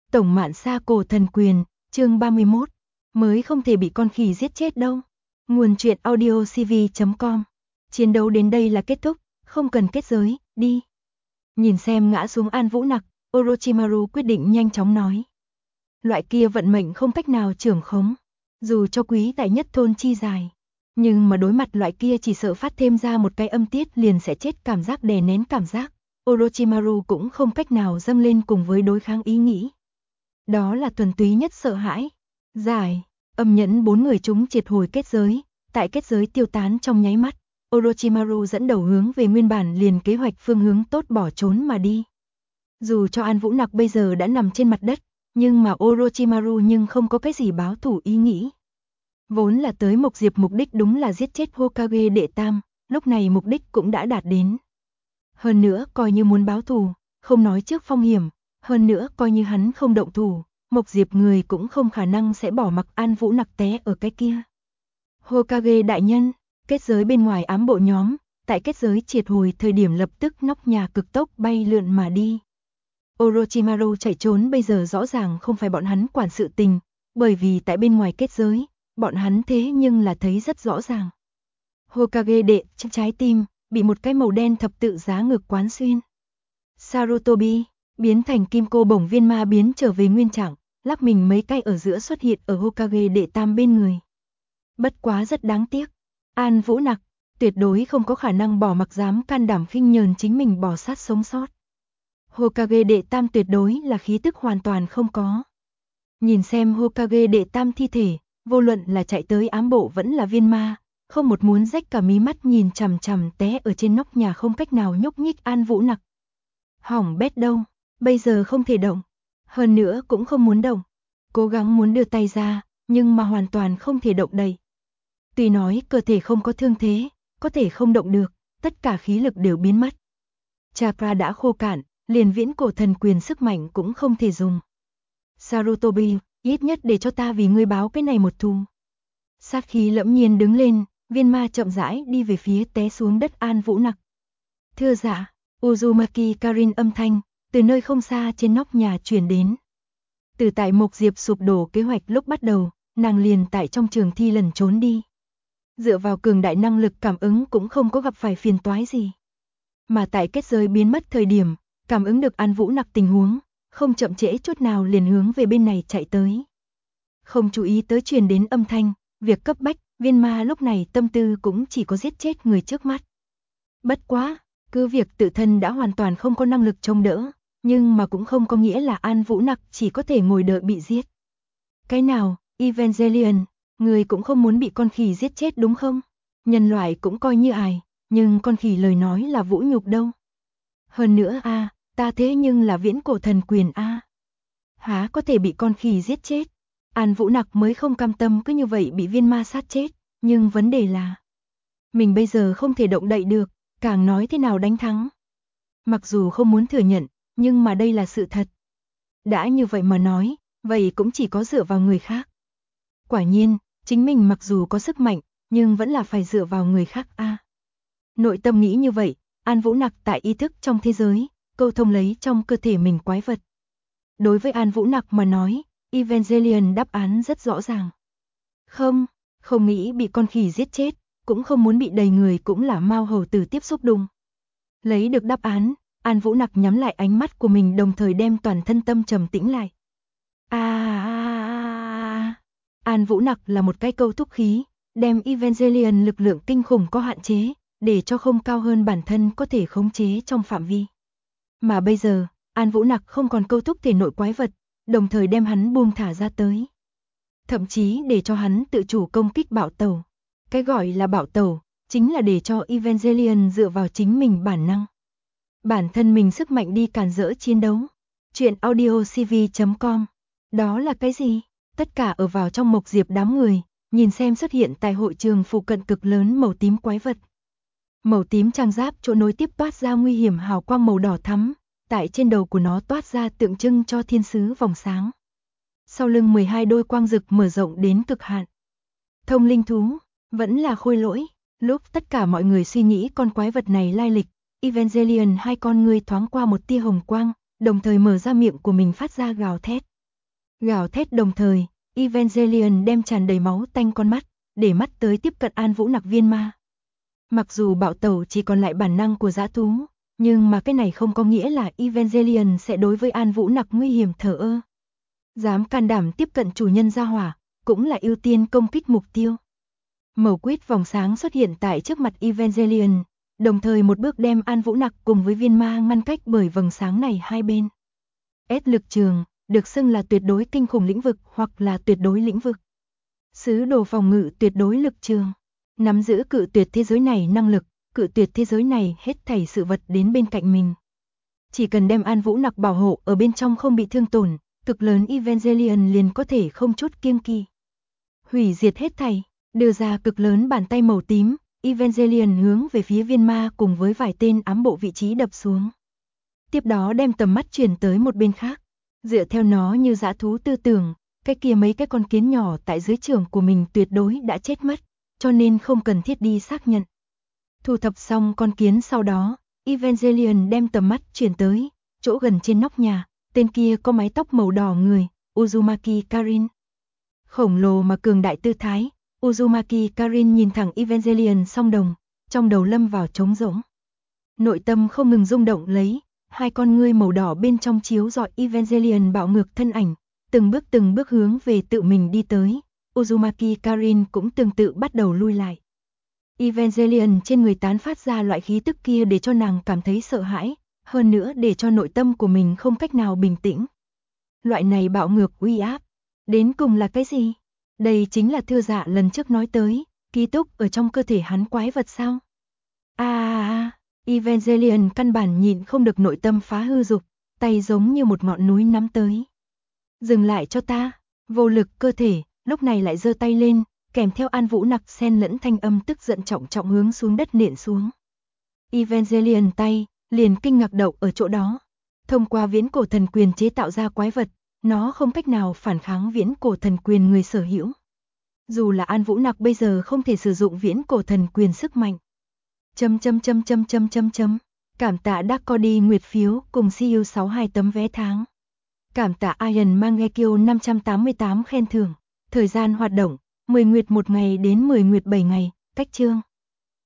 Tổng Mạn Sa Cổ Thần Quyền, chương 31, mới không thể bị con khỉ giết chết đâu. Nguồn truyện audio cv.com. Chiến đấu đến đây là kết thúc, không cần kết giới, đi. Nhìn xem ngã xuống An Vũ Nặc, Orochimaru quyết định nhanh chóng nói. Loại kia vận mệnh không cách nào trưởng khống, dù cho quý tại nhất thôn chi dài. Nhưng mà đối mặt loại kia chỉ sợ phát thêm ra một cái âm tiết liền sẽ chết, cảm giác đè nén cảm giác. Orochimaru cũng không cách nào dâng lên cùng với đối kháng ý nghĩ. Đó là thuần túy nhất sợ hãi. Giải, âm nhẫn 4 người chúng triệt hồi kết giới, tại kết giới tiêu tán trong nháy mắt, Orochimaru dẫn đầu hướng về nguyên bản liền kế hoạch phương hướng tốt bỏ trốn mà đi. Dù cho An Vũ Nặc bây giờ đã nằm trên mặt đất, nhưng mà Orochimaru nhưng không có cái gì báo thù ý nghĩ. Vốn là tới Mộc Diệp mục đích đúng là giết chết Hokage đệ tam, lúc này mục đích cũng đã đạt đến. Hơn nữa coi như muốn báo thù, không nói trước phong hiểm, hơn nữa coi như hắn không động thủ, Mộc Diệp người cũng không khả năng sẽ bỏ mặc An Vũ Nặc té ở cái kia. Hokage đại nhân, kết giới bên ngoài ám bộ nhóm, tại kết giới triệt hồi thời điểm lập tức nóc nhà cực tốc bay lượn mà đi. Orochimaru chạy trốn bây giờ rõ ràng không phải bọn hắn quản sự tình, bởi vì tại bên ngoài kết giới, bọn hắn thế nhưng là thấy rất rõ ràng. Hokage đệ trái tim, bị một cái màu đen thập tự giá ngực quán xuyên. Sarutobi, biến thành kim cô bổng viên ma biến trở về nguyên trạng, lắc mình mấy cái ở giữa xuất hiện ở Hokage đệ tam bên người. Bất quá rất đáng tiếc, An Vũ Nặc tuyệt đối không có khả năng bỏ mặc, dám can đảm khinh nhờn chính mình bỏ sát sống sót. Hokage đệ tam tuyệt đối là khí tức hoàn toàn không có. Nhìn xem Hokage đệ tam thi thể, vô luận là chạy tới ám bộ vẫn là viên ma, không một muốn rách cả mí mắt nhìn chằm chằm té ở trên nóc nhà không cách nào nhúc nhích An Vũ Nặc. Hỏng bét đâu, bây giờ không thể động, hơn nữa cũng không muốn động, cố gắng muốn đưa tay ra, nhưng mà hoàn toàn không thể động đậy. Tuy nói cơ thể không có thương thế, có thể không động được, tất cả khí lực đều biến mất. Chakra đã khô cạn, liền viễn cổ thần quyền sức mạnh cũng không thể dùng. Sarutobi, ít nhất để cho ta vì ngươi báo cái này một thù. Sát khí lẫm nhiên đứng lên, viên ma chậm rãi đi về phía té xuống đất An Vũ Nặc. Thưa dạ, Uzumaki Karin âm thanh, từ nơi không xa trên nóc nhà truyền đến. Từ tại Mộc Diệp sụp đổ kế hoạch lúc bắt đầu, nàng liền tại trong trường thi lẩn trốn đi. Dựa vào cường đại năng lực cảm ứng cũng không có gặp phải phiền toái gì. Mà tại kết giới biến mất thời điểm, cảm ứng được An Vũ Nặc tình huống, không chậm trễ chút nào liền hướng về bên này chạy tới. Không chú ý tới truyền đến âm thanh, việc cấp bách, viên ma lúc này tâm tư cũng chỉ có giết chết người trước mắt. Bất quá, cứ việc tự thân đã hoàn toàn không có năng lực chống đỡ, nhưng mà cũng không có nghĩa là An Vũ Nặc chỉ có thể ngồi đợi bị giết. Cái nào, Evangelion, người cũng không muốn bị con khỉ giết chết đúng không? Nhân loại cũng coi như ai, nhưng con khỉ lời nói là vũ nhục đâu. Hơn nữa ta thế nhưng là viễn cổ thần quyền há có thể bị con khỉ giết chết. An Vũ Nặc mới không cam tâm cứ như vậy bị viên ma sát chết, nhưng vấn đề là mình bây giờ không thể động đậy được, càng nói thế nào đánh thắng. Mặc dù không muốn thừa nhận, nhưng mà đây là sự thật. Đã như vậy mà nói, vậy cũng chỉ có dựa vào người khác. Quả nhiên, chính mình mặc dù có sức mạnh, nhưng vẫn là phải dựa vào người khác Nội tâm nghĩ như vậy, An Vũ Nặc tại ý thức trong thế giới, câu thông lấy trong cơ thể mình quái vật. Đối với An Vũ Nặc mà nói, Evangelion đáp án rất rõ ràng. Không nghĩ bị con khỉ giết chết, cũng không muốn bị đầy người cũng là Mao hầu tử tiếp xúc đụng. Lấy được đáp án, An Vũ Nặc nhắm lại ánh mắt của mình, đồng thời đem toàn thân tâm trầm tĩnh lại. An Vũ Nặc là một cái câu thúc khí, đem Evangelion lực lượng kinh khủng có hạn chế, để cho không cao hơn bản thân có thể khống chế trong phạm vi. Mà bây giờ, An Vũ Nặc không còn câu thúc thể nội quái vật, đồng thời đem hắn buông thả ra tới. Thậm chí để cho hắn tự chủ công kích bạo tẩu. Cái gọi là bạo tẩu, chính là để cho Evangelion dựa vào chính mình bản năng. Bản thân mình sức mạnh đi cản rỡ chiến đấu. Chuyện audio cv.com. Đó là cái gì? Tất cả ở vào trong Mộc Diệp đám người, nhìn xem xuất hiện tại hội trường phụ cận cực lớn màu tím quái vật. Màu tím trang giáp chỗ nối tiếp toát ra nguy hiểm hào quang màu đỏ thắm, tại trên đầu của nó toát ra tượng trưng cho thiên sứ vòng sáng. Sau lưng 12 đôi quang rực mở rộng đến cực hạn. Thông linh thú, vẫn là khôi lỗi. Lúc tất cả mọi người suy nghĩ con quái vật này lai lịch, Evangelion hai con ngươi thoáng qua một tia hồng quang, đồng thời mở ra miệng của mình phát ra gào thét. Gào thét đồng thời, Evangelion đem tràn đầy máu tanh con mắt, để mắt tới tiếp cận An Vũ Nặc viên ma. Mặc dù bạo tẩu chỉ còn lại bản năng của dã thú, nhưng mà cái này không có nghĩa là Evangelion sẽ đối với An Vũ Nặc nguy hiểm thờ ơ. Dám can đảm tiếp cận chủ nhân gia hỏa, cũng là ưu tiên công kích mục tiêu. Màu quýt vòng sáng xuất hiện tại trước mặt Evangelion, đồng thời một bước đem An Vũ Nặc cùng với viên ma ngăn cách bởi vầng sáng này hai bên. S lực trường, được xưng là tuyệt đối kinh khủng lĩnh vực hoặc là tuyệt đối lĩnh vực. Sứ đồ phòng ngự tuyệt đối lực trường, nắm giữ cự tuyệt thế giới này năng lực, cự tuyệt thế giới này hết thảy sự vật đến bên cạnh mình. Chỉ cần đem An Vũ Nặc bảo hộ ở bên trong không bị thương tổn, cực lớn Evangelion liền có thể không chút kiêng kỵ hủy diệt hết thảy, đưa ra cực lớn bàn tay màu tím, Evangelion hướng về phía viên ma cùng với vài tên ám bộ vị trí đập xuống. Tiếp đó đem tầm mắt chuyển tới một bên khác, dựa theo nó như dã thú tư tưởng, cái kia mấy cái con kiến nhỏ tại dưới trưởng của mình tuyệt đối đã chết mất, cho nên không cần thiết đi xác nhận. Thu thập xong con kiến sau đó, Evangelion đem tầm mắt chuyển tới chỗ gần trên nóc nhà, tên kia có mái tóc màu đỏ người, Uzumaki Karin. Khổng lồ mà cường đại tư thái, Uzumaki Karin nhìn thẳng Evangelion song đồng, trong đầu lâm vào trống rỗng. Nội tâm không ngừng rung động lấy, hai con ngươi màu đỏ bên trong chiếu rọi Evangelion bạo ngược thân ảnh, từng bước hướng về tự mình đi tới, Uzumaki Karin cũng tương tự bắt đầu lui lại. Evangelion trên người tán phát ra loại khí tức kia để cho nàng cảm thấy sợ hãi, hơn nữa để cho nội tâm của mình không cách nào bình tĩnh. Loại này bạo ngược uy áp, đến cùng là cái gì? Đây chính là Thư Dạ lần trước nói tới, ký túc ở trong cơ thể hắn quái vật sao? Evangelion căn bản nhịn không được nội tâm phá hư dục, tay giống như một ngọn núi nắm tới. Dừng lại cho ta, vô lực cơ thể, lúc này lại giơ tay lên, kèm theo An Vũ Nặc xen lẫn thanh âm tức giận trọng trọng hướng xuống đất nện xuống. Evangelion tay, liền kinh ngạc đậu ở chỗ đó. Thông qua viễn cổ thần quyền chế tạo ra quái vật, nó không cách nào phản kháng viễn cổ thần quyền người sở hữu. Dù là An Vũ Nặc bây giờ không thể sử dụng viễn cổ thần quyền sức mạnh. Cảm tạ Dakodi Nguyệt phiếu cùng CU 62 tấm vé tháng. Cảm tạ Iron Mangekyo 588 khen thưởng. Thời gian hoạt động 10 nguyệt 1 ngày đến 10 nguyệt 7 ngày, cách chương.